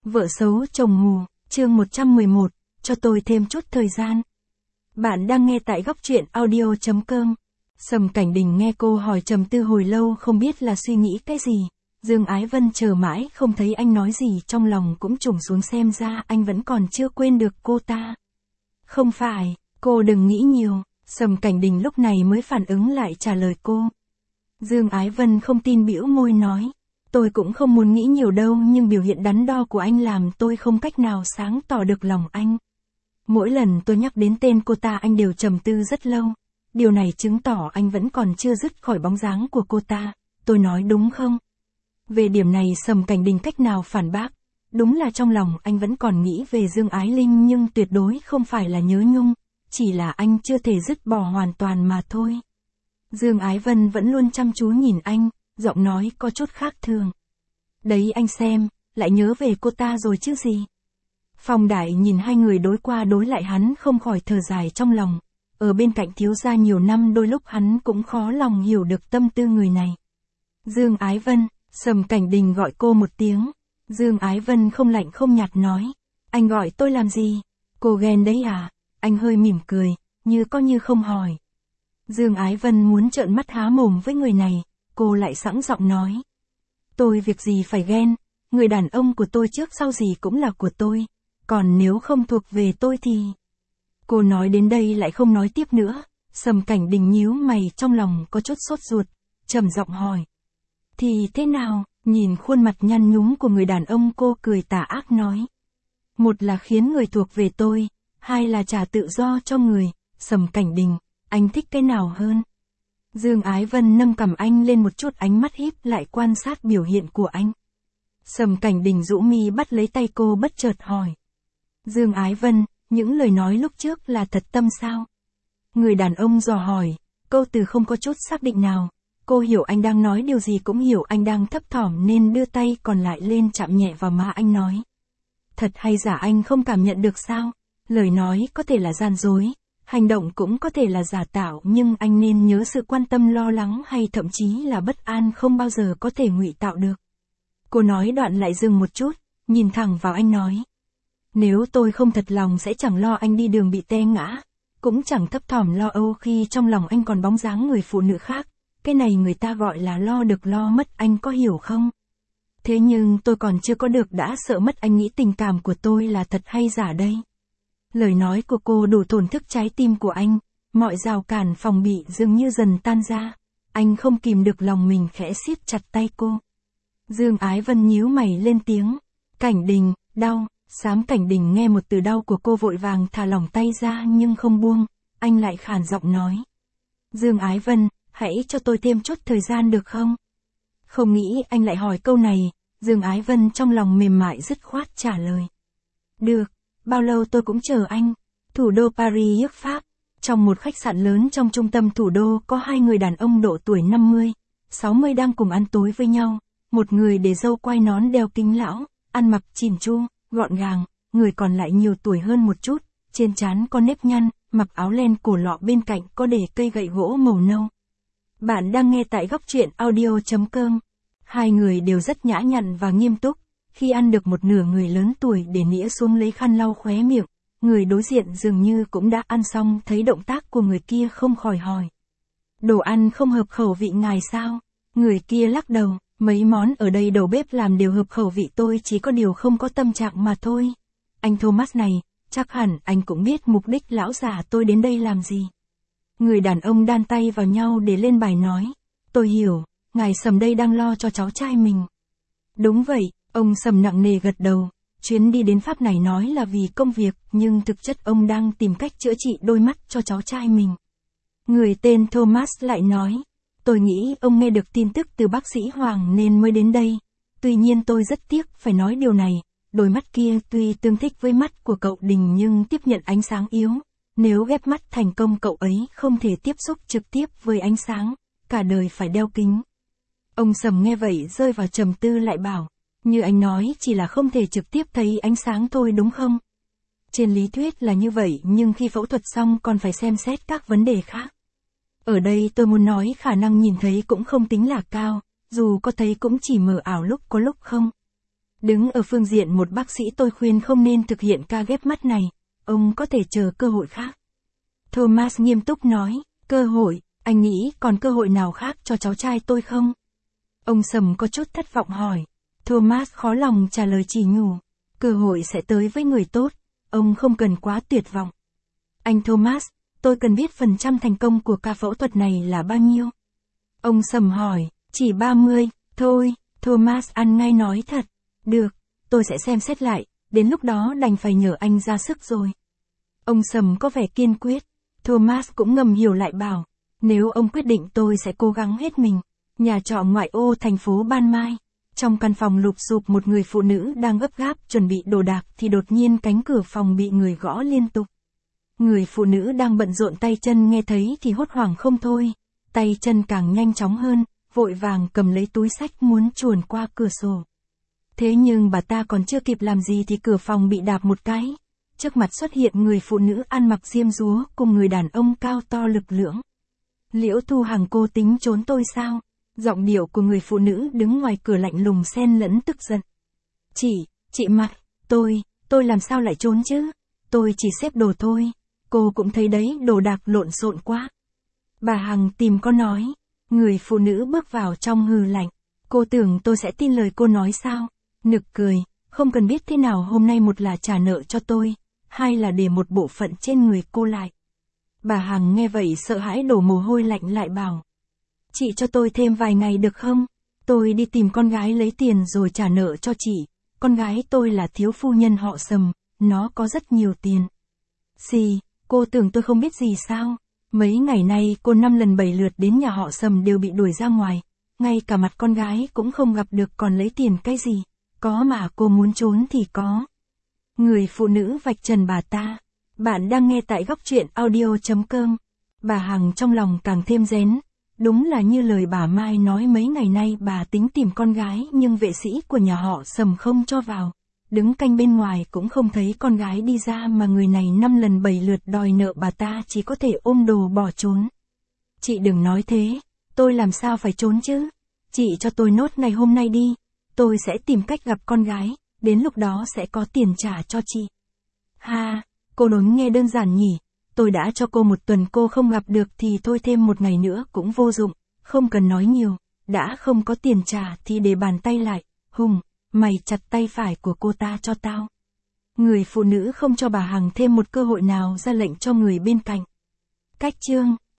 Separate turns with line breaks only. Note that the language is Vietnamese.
Vợ xấu chồng mù, chương 111, cho tôi thêm chút thời gian. Bạn đang nghe tại góc truyện audio.com. Sầm Cảnh Đình nghe cô hỏi trầm tư hồi lâu không biết là suy nghĩ cái gì. Dương Ái Vân chờ mãi không thấy anh nói gì, trong lòng cũng trùng xuống, xem ra anh vẫn còn chưa quên được cô ta. Không phải, cô đừng nghĩ nhiều. Sầm Cảnh Đình lúc này mới phản ứng lại trả lời cô. Dương Ái Vân không tin, bĩu môi nói. Tôi cũng không muốn nghĩ nhiều đâu, nhưng biểu hiện đắn đo của anh làm tôi không cách nào sáng tỏ được lòng anh. Mỗi lần tôi nhắc đến tên cô ta anh đều trầm tư rất lâu. Điều này chứng tỏ anh vẫn còn chưa dứt khỏi bóng dáng của cô ta. Tôi nói đúng không? Về điểm này Sầm Cảnh Đình cách nào phản bác. Đúng là trong lòng anh vẫn còn nghĩ về Dương Ái Linh, nhưng tuyệt đối không phải là nhớ nhung. Chỉ là anh chưa thể dứt bỏ hoàn toàn mà thôi. Dương Ái Vân vẫn luôn chăm chú nhìn anh, giọng nói có chút khác thường. Đấy anh xem, lại nhớ về cô ta rồi chứ gì. Phong Đại nhìn hai người đối qua đối lại, hắn không khỏi thở dài trong lòng. Ở bên cạnh thiếu gia nhiều năm, đôi lúc hắn cũng khó lòng hiểu được tâm tư người này. Dương Ái Vân, Sầm Cảnh Đình gọi cô một tiếng. Dương Ái Vân không lạnh không nhạt nói. Anh gọi tôi làm gì? Cô ghen đấy à? Anh hơi mỉm cười, như có như không hỏi. Dương Ái Vân muốn trợn mắt há mồm với người này, cô lại sẵn giọng nói. Tôi việc gì phải ghen, người đàn ông của tôi trước sau gì cũng là của tôi, còn nếu không thuộc về tôi thì... Cô nói đến đây lại không nói tiếp nữa. Sầm Cảnh Đình nhíu mày, trong lòng có chút sốt ruột, trầm giọng hỏi. Thì thế nào? Nhìn khuôn mặt nhăn nhúm của người đàn ông, cô cười tà ác nói. Một là khiến người thuộc về tôi, hai là trả tự do cho người. Sầm Cảnh Đình, anh thích cái nào hơn? Dương Ái Vân nâng cằm anh lên một chút, ánh mắt híp lại quan sát biểu hiện của anh. Sầm Cảnh Đình rũ mi bắt lấy tay cô, bất chợt hỏi. Dương Ái Vân, những lời nói lúc trước là thật tâm sao? Người đàn ông dò hỏi, câu từ không có chút xác định nào. Cô hiểu anh đang nói điều gì, cũng hiểu anh đang thấp thỏm, nên đưa tay còn lại lên chạm nhẹ vào má anh nói. Thật hay giả anh không cảm nhận được sao? Lời nói có thể là gian dối, hành động cũng có thể là giả tạo, nhưng anh nên nhớ sự quan tâm, lo lắng hay thậm chí là bất an không bao giờ có thể ngụy tạo được. Cô nói đoạn lại dừng một chút, nhìn thẳng vào anh nói. Nếu tôi không thật lòng sẽ chẳng lo anh đi đường bị té ngã, cũng chẳng thấp thỏm lo âu khi trong lòng anh còn bóng dáng người phụ nữ khác. Cái này người ta gọi là lo được lo mất, anh có hiểu không? Thế nhưng tôi còn chưa có được đã sợ mất, anh nghĩ tình cảm của tôi là thật hay giả đây? Lời nói của cô đủ thổn thức trái tim của anh, mọi rào cản phòng bị dường như dần tan ra. Anh không kìm được lòng mình, khẽ siết chặt tay cô. Dương Ái Vân nhíu mày lên tiếng. Cảnh Đình, đau. Sám Cảnh Đình nghe một từ đau của cô vội vàng thả lỏng tay ra nhưng không buông, anh lại khàn giọng nói. Dương Ái Vân, hãy cho tôi thêm chút thời gian được không? Không nghĩ anh lại hỏi câu này, Dương Ái Vân trong lòng mềm mại dứt khoát trả lời. Được, bao lâu tôi cũng chờ anh. Thủ đô Paris, nước Pháp. Trong một khách sạn lớn trong trung tâm thủ đô có hai người đàn ông độ tuổi 50, 60 đang cùng ăn tối với nhau. Một người để râu quai nón đeo kính lão, ăn mặc chỉn chu, gọn gàng, người còn lại nhiều tuổi hơn một chút, trên trán có nếp nhăn, mặc áo len cổ lọ, bên cạnh có để cây gậy gỗ màu nâu. Bạn đang nghe tại góc truyện audio.com. Hai người đều rất nhã nhặn và nghiêm túc. Khi ăn được một nửa, người lớn tuổi để nĩa xuống lấy khăn lau khóe miệng. Người đối diện dường như cũng đã ăn xong, thấy động tác của người kia không khỏi hỏi. Đồ ăn không hợp khẩu vị ngài sao? Người kia lắc đầu. Mấy món ở đây đầu bếp làm đều hợp khẩu vị tôi, chỉ có điều không có tâm trạng mà thôi. Anh Thomas này, chắc hẳn anh cũng biết mục đích lão già tôi đến đây làm gì. Người đàn ông đan tay vào nhau để lên bài nói. Tôi hiểu, ngài Sầm đây đang lo cho cháu trai mình. Đúng vậy, ông Sầm nặng nề gật đầu. Chuyến đi đến Pháp này nói là vì công việc, nhưng thực chất ông đang tìm cách chữa trị đôi mắt cho cháu trai mình. Người tên Thomas lại nói. Tôi nghĩ ông nghe được tin tức từ bác sĩ Hoàng nên mới đến đây. Tuy nhiên tôi rất tiếc phải nói điều này, đôi mắt kia tuy tương thích với mắt của cậu Đình nhưng tiếp nhận ánh sáng yếu. Nếu ghép mắt thành công, cậu ấy không thể tiếp xúc trực tiếp với ánh sáng, cả đời phải đeo kính. Ông Sầm nghe vậy rơi vào trầm tư, lại bảo, như anh nói chỉ là không thể trực tiếp thấy ánh sáng thôi đúng không? Trên lý thuyết là như vậy, nhưng khi phẫu thuật xong còn phải xem xét các vấn đề khác. Ở đây tôi muốn nói khả năng nhìn thấy cũng không tính là cao, dù có thấy cũng chỉ mờ ảo lúc có lúc không. Đứng ở phương diện một bác sĩ tôi khuyên không nên thực hiện ca ghép mắt này, ông có thể chờ cơ hội khác. Thomas nghiêm túc nói, cơ hội, anh nghĩ còn cơ hội nào khác cho cháu trai tôi không? Ông Sầm có chút thất vọng hỏi. Thomas khó lòng trả lời chỉ nhủ, cơ hội sẽ tới với người tốt, ông không cần quá tuyệt vọng. Anh Thomas, tôi cần biết phần trăm thành công của ca phẫu thuật này là bao nhiêu? Ông Sầm hỏi, chỉ 30, thôi, Thomas ăn ngay nói thật. Được, tôi sẽ xem xét lại, đến lúc đó đành phải nhờ anh ra sức rồi. Ông Sầm có vẻ kiên quyết, Thomas cũng ngầm hiểu lại bảo, nếu ông quyết định tôi sẽ cố gắng hết mình. Nhà trọ ngoại ô thành phố Ban Mai. Trong căn phòng lụp xụp một người phụ nữ đang gấp gáp chuẩn bị đồ đạc thì đột nhiên cánh cửa phòng bị người gõ liên tục. Người phụ nữ đang bận rộn tay chân nghe thấy thì hốt hoảng không thôi, tay chân càng nhanh chóng hơn, vội vàng cầm lấy túi xách muốn chuồn qua cửa sổ. Thế nhưng bà ta còn chưa kịp làm gì thì cửa phòng bị đạp một cái. Trước mặt xuất hiện người phụ nữ ăn mặc diêm dúa cùng người đàn ông cao to lực lưỡng. Liễu Thu Hằng, cô tính trốn tôi sao? Giọng điệu của người phụ nữ đứng ngoài cửa lạnh lùng xen lẫn tức giận. Chị Mai, tôi làm sao lại trốn chứ? Tôi chỉ xếp đồ thôi. Cô cũng thấy đấy, đồ đạc lộn xộn quá. Bà Hằng tìm có nói. Người phụ nữ bước vào trong hừ lạnh. Cô tưởng tôi sẽ tin lời cô nói sao? Nực cười, không cần biết thế nào hôm nay, một là trả nợ cho tôi, hai là để một bộ phận trên người cô lại. Bà Hằng nghe vậy sợ hãi đổ mồ hôi lạnh lại bảo. Chị cho tôi thêm vài ngày được không? Tôi đi tìm con gái lấy tiền rồi trả nợ cho chị. Con gái tôi là thiếu phu nhân họ Sầm, nó có rất nhiều tiền. Xì, cô tưởng tôi không biết gì sao? Mấy ngày nay cô 5 lần 7 lượt đến nhà họ Sầm đều bị đuổi ra ngoài. Ngay cả mặt con gái cũng không gặp được, còn lấy tiền cái gì? Có mà cô muốn trốn thì có. Người phụ nữ vạch trần bà ta. Bạn đang nghe tại góc truyện audio.com. Bà Hằng trong lòng càng thêm rén. Đúng là như lời bà Mai nói, mấy ngày nay bà tính tìm con gái nhưng vệ sĩ của nhà họ Sầm không cho vào. Đứng canh bên ngoài cũng không thấy con gái đi ra, mà người này 5 lần 7 lượt đòi nợ bà ta chỉ có thể ôm đồ bỏ trốn. Chị đừng nói thế, tôi làm sao phải trốn chứ? Chị cho tôi nốt ngày hôm nay đi, tôi sẽ tìm cách gặp con gái, đến lúc đó sẽ có tiền trả cho chị. Ha, cô đốn nghe đơn giản nhỉ, tôi đã cho cô 1 tuần, cô không gặp được thì thôi, thêm 1 ngày nữa cũng vô dụng, không cần nói nhiều, đã không có tiền trả thì để bàn tay lại. Hùng, mày chặt tay phải của cô ta cho tao. Người phụ nữ không cho bà Hằng thêm một cơ hội nào, ra lệnh cho người bên cạnh. Cách chương